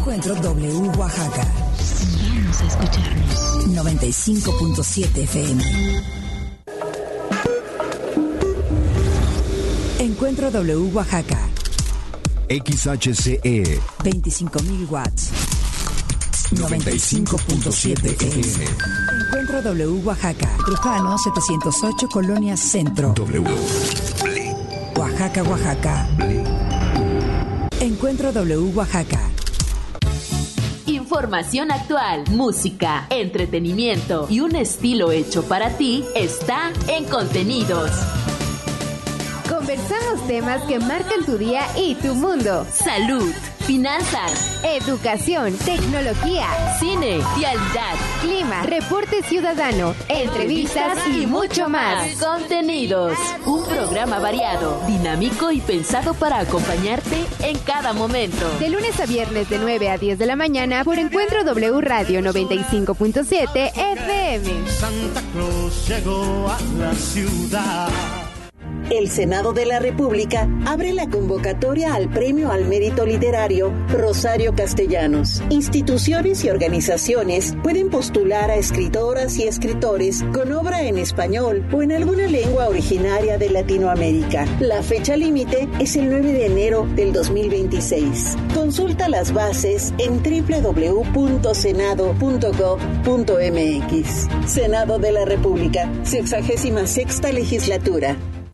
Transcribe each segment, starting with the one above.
Encuentro W Oaxaca. Vamos a escucharnos. 95.7 FM. Encuentro W Oaxaca. XHCE 25.000 watts. 95.7 FM. Encuentro W Oaxaca. Trujano 708 Colonia Centro. W. Oaxaca, Oaxaca. Encuentro W Oaxaca. Información actual, música, entretenimiento y un estilo hecho para ti está en Contenidos. Conversamos temas que marcan tu día y tu mundo. Salud, finanzas, educación, tecnología, cine, vialidad, clima, reporte ciudadano, entrevistas y mucho más. Contenidos, un programa variado, dinámico y pensado para acompañarte en cada momento. De lunes a viernes de 9 a 10 de la mañana por Encuentro W Radio 95.7 FM. Santa Claus llegó a la ciudad. El Senado de la República abre la convocatoria al Premio al Mérito Literario Rosario Castellanos. Instituciones y organizaciones pueden postular a escritoras y escritores con obra en español o en alguna lengua originaria de Latinoamérica. La fecha límite es el 9 de enero del 2026. Consulta las bases en www.senado.gov.mx. Senado de la República, 66ª Legislatura.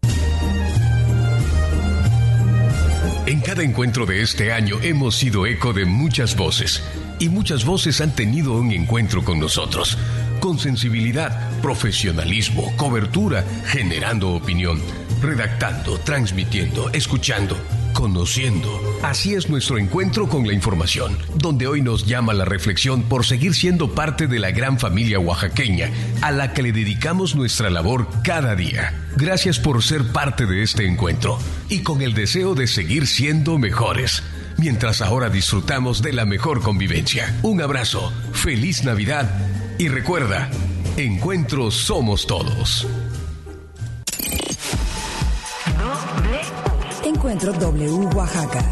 En cada encuentro de este año hemos sido eco de muchas voces, y muchas voces han tenido un encuentro con nosotros, con sensibilidad, profesionalismo, cobertura, generando opinión, redactando, transmitiendo, escuchando, conociendo. Así es nuestro encuentro con la información, donde hoy nos llama la reflexión por seguir siendo parte de la gran familia oaxaqueña, a la que le dedicamos nuestra labor cada día. Gracias por ser parte de este encuentro y con el deseo de seguir siendo mejores, mientras ahora disfrutamos de la mejor convivencia. Un abrazo, feliz Navidad y recuerda, encuentros somos todos. Encuentro W Oaxaca.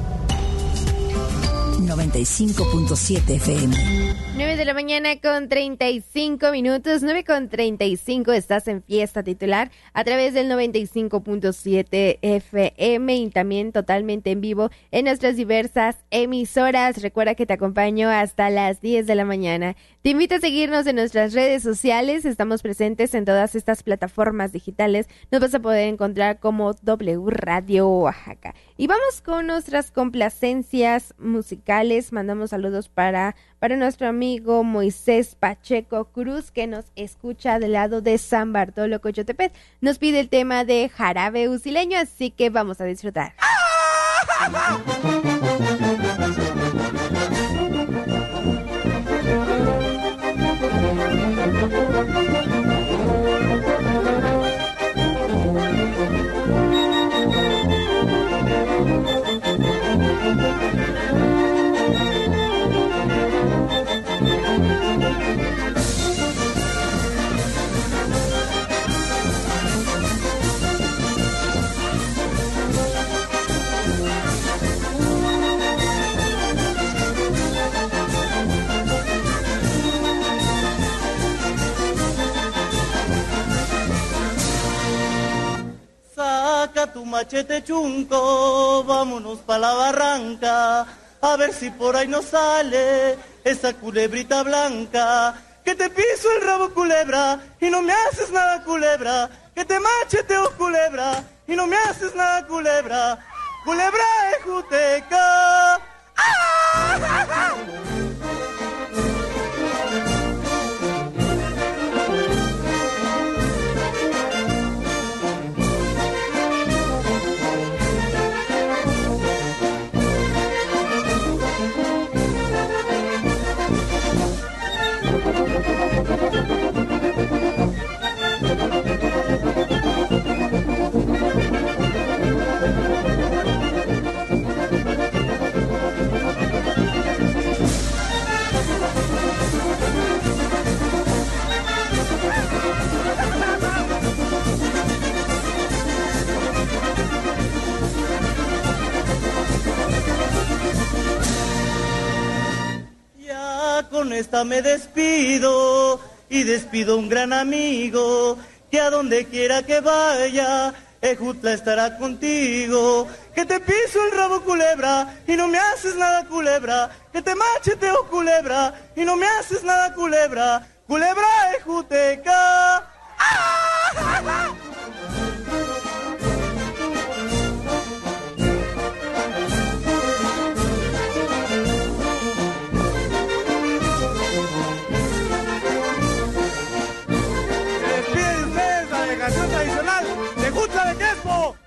95.7 FM. 9 de la mañana con 35 minutos, 9 con 35, estás en Fiesta Titular a través del 95.7 FM y también totalmente en vivo en nuestras diversas emisoras. Recuerda que te acompaño hasta las 10 de la mañana. Te invito a seguirnos en nuestras redes sociales, estamos presentes en todas estas plataformas digitales. Nos vas a poder encontrar como W Radio Oaxaca. Y vamos con nuestras complacencias musicales. Mandamos saludos para nuestro amigo Moisés Pacheco Cruz, que nos escucha del lado de San Bartolo, Coyotepec. Nos pide el tema de Jarabe Usileño, así que vamos a disfrutar. Saca tu machete chunco, vámonos pa' la barranca, a ver si por ahí nos sale esa culebrita blanca. Que te piso el rabo, culebra, y no me haces nada, culebra. Que te macheteo, culebra, y no me haces nada, culebra. Culebra ejuteca. ¡Ah! con esta me despido y despido a un gran amigo que a donde quiera que vaya, Ejutla estará contigo. Que te piso el rabo, culebra, y no me haces nada, culebra. Que te macheteo, culebra, y no me haces nada, culebra. Culebra ejuteca. ¡Ah! Tradicional de Ejutla de Quespo.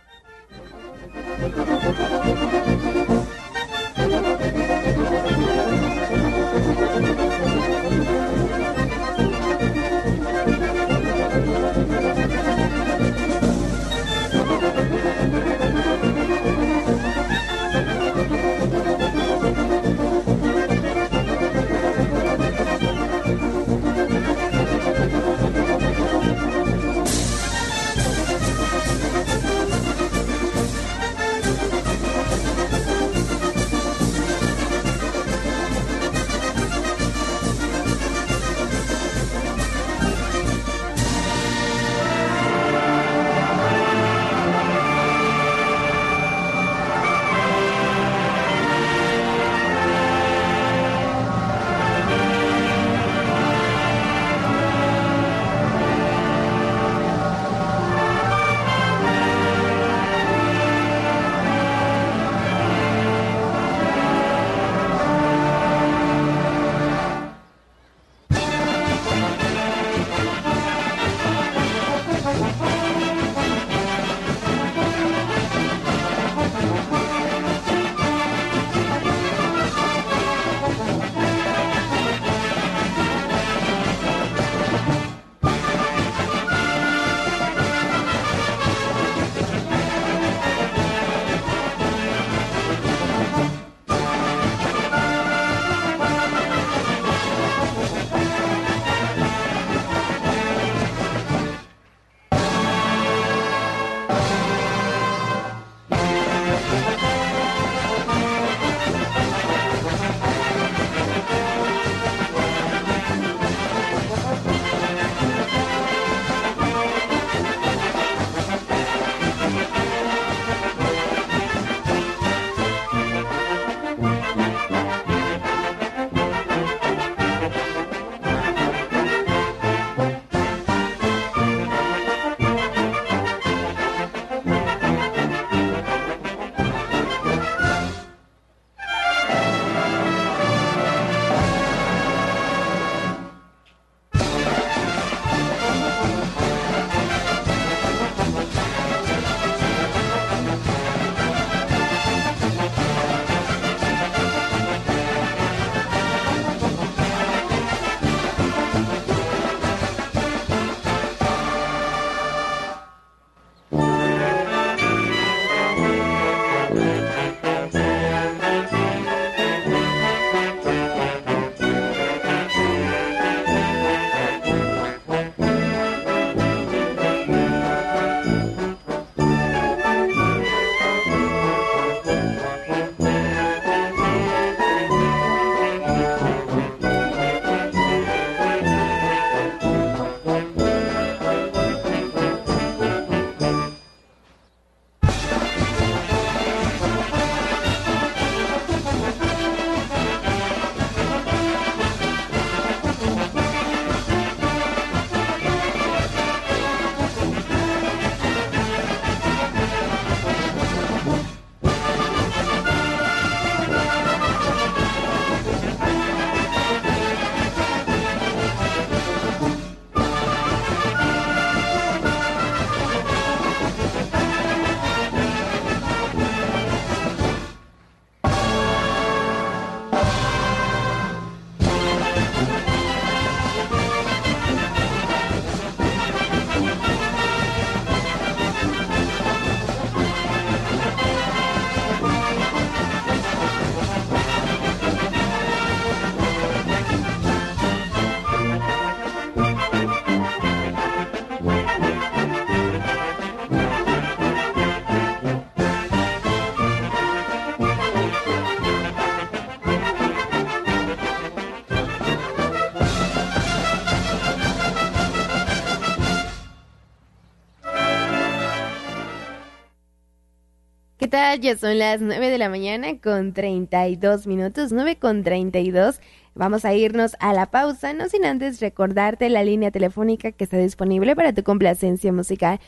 tal? Ya son las 9 de la mañana con 32 minutos, 9 con 32. Vamos a irnos a la pausa, no sin antes recordarte la línea telefónica que está disponible para tu complacencia musical.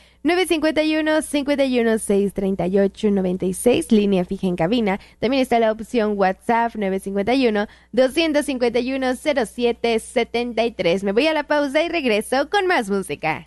951-516-3896, línea fija en cabina. También está la opción WhatsApp 951-251-0773. Me voy a la pausa y regreso con más música.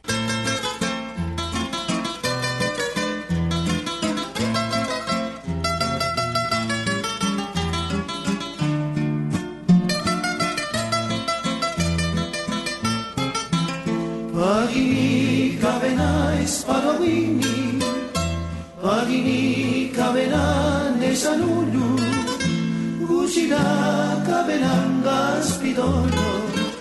Pagini kavena espadawini, pagini kavena nesanulu, gusila kavenanga spidolo,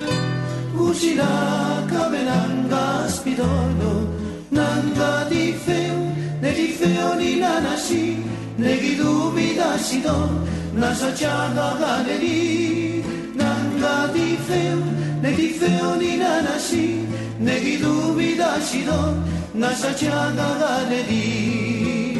gusila kavenanga spidolo, nanga di feo ni nanasi, negi dubida sido, nasachaga galeri, nanga di feo ni nanasi, negi dubida sido, nasachaga galeri.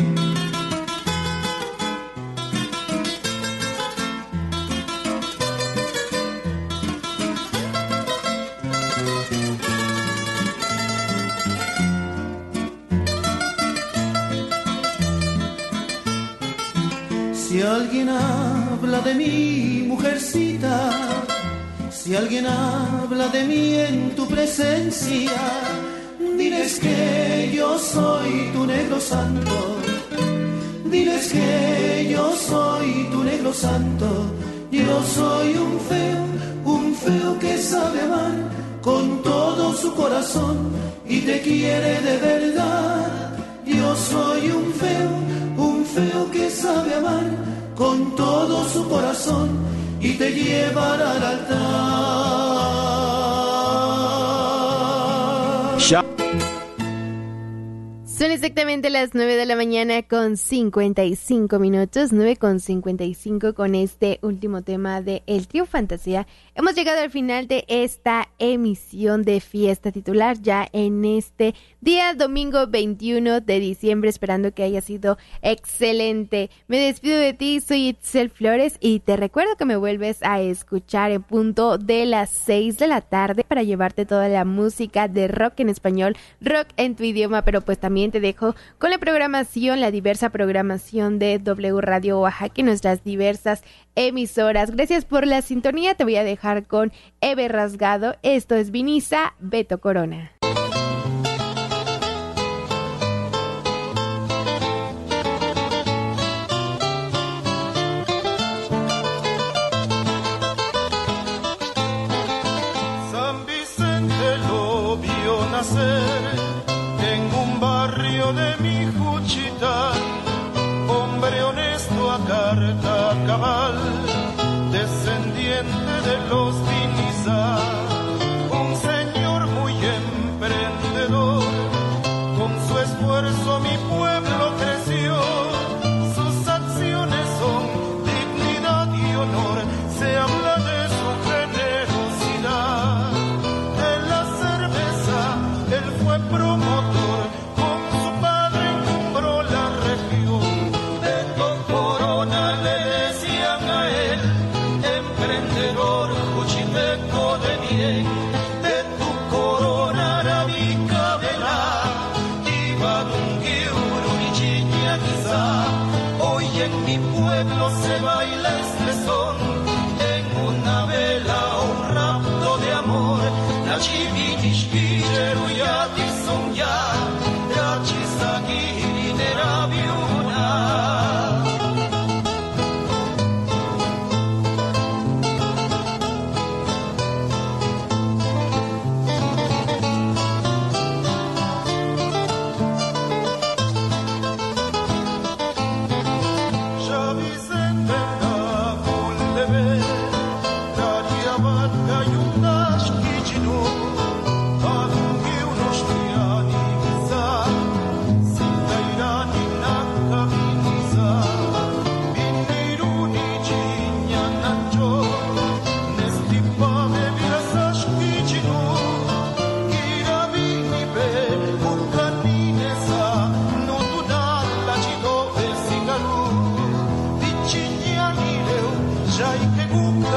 Si alguien habla de mi mujercita, si alguien habla de mí en tu presencia, diles que yo soy tu negro santo. Diles que yo soy tu negro santo. Yo soy un feo que sabe amar con todo su corazón y te quiere de verdad. Yo soy un feo que sabe amar con todo su corazón y te llevará al altar. Son exactamente las 9 de la mañana con 55 minutos, 9 con 55 con este último tema de El Trío Fantasía. Hemos llegado al final de esta emisión de Fiesta Titular, ya en este día domingo 21 de diciembre, esperando que haya sido excelente. Me despido de ti, soy Itzel Flores y te recuerdo que me vuelves a escuchar en punto de las 6 de la tarde para llevarte toda la música de rock en español, rock en tu idioma, pero pues también te dejo con la programación, la diversa programación de W Radio Oaxaca y nuestras diversas emisoras. Gracias por la sintonía, te voy a dejar con Eve Rasgado. Esto es Viniza, Beto Corona. San Vicente lo vio nacer en un barrio de mi Juchitán, hombre honesto a carta cabal, descendiente de los Viniza, un señor muy emprendedor, con su esfuerzo mi pueblo creció, sus acciones son dignidad y honor, se habla de su generosidad, de la cerveza él fue promotor, con su padre encumbró la región, de Corona le decían a él, emprendedor juchimeco de bien, de tu corona arábica vela, iba dungiuru y chiña quizá, hoy en mi pueblo se baila este son, en una vela un rapto de amor, la chivitishkireru ya son ya, la chisaguinera viuna. Descendiente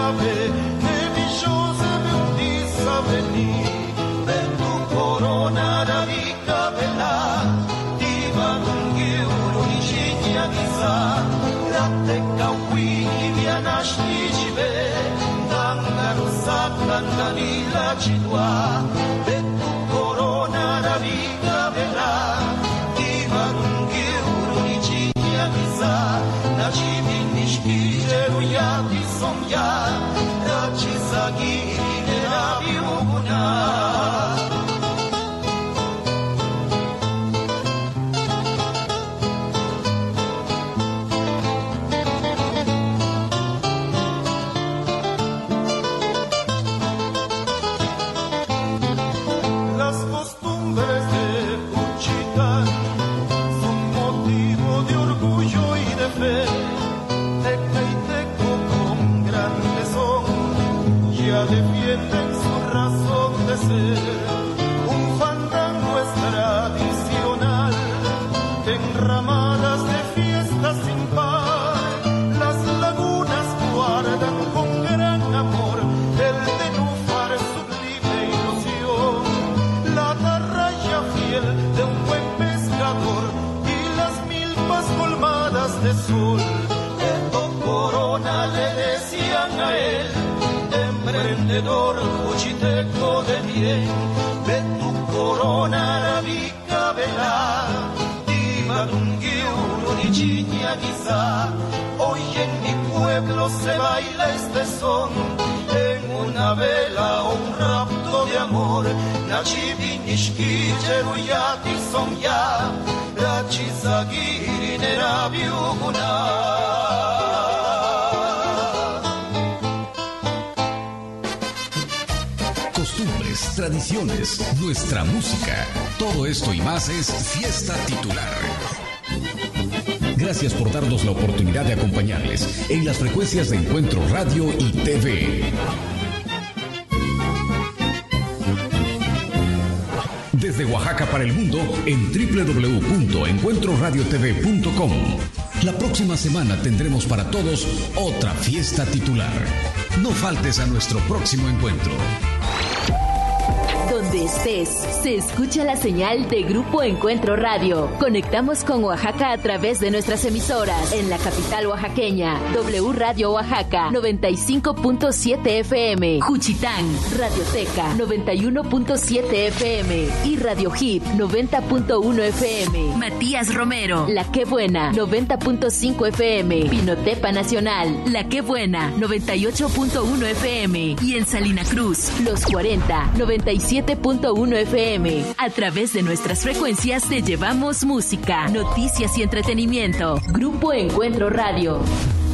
grave de millones de un disavenir de tu corona la vica vela divan giuro ni shinya giza la teca wiki viana shtijibe dangaru sakandani la chidwa de tu corona la vica vela divan giuro ni shinya giza na chibi nishki jeruyati somya rachizagi nerabiuguna defienden su razón de ser. Un fandango es tradicional, en ramadas de fiestas sin par. Las lagunas guardan con gran amor el nenúfar sublime ilusión. La atarraya fiel de un buen pescador y las milpas colmadas de sol. De tu corona le decían a él, emprendedor, cuchiteco de bien, de tu corona arábica vela, diva de un guiuro ni chiña quizá. Hoy en mi pueblo se baila este son, en una vela o un rapto de amor, nachibi nishki jeruyati son ya, rachizagiri nerabiuguna. Tradiciones, nuestra música, todo esto y más es Fiesta Titular. Gracias por darnos la oportunidad de acompañarles en las frecuencias de Encuentro Radio y TV. Desde Oaxaca para el mundo en www.encuentroradiotv.com. La próxima semana tendremos para todos otra Fiesta Titular. No faltes a nuestro próximo encuentro. Donde estés, se escucha la señal de Grupo Encuentro Radio. Conectamos con Oaxaca a través de nuestras emisoras. En la capital oaxaqueña, W Radio Oaxaca, 95.7 FM. Juchitán, Radioteca, 91.7 FM. Y Radio Hip, 90.1 FM. Matías Romero, La Que Buena, 90.5 FM. Pinotepa Nacional, La Que Buena, 98.1 FM. Y en Salina Cruz, Los 40, 97.1 FM. A través de nuestras frecuencias te llevamos música, noticias y entretenimiento. Grupo Encuentro Radio.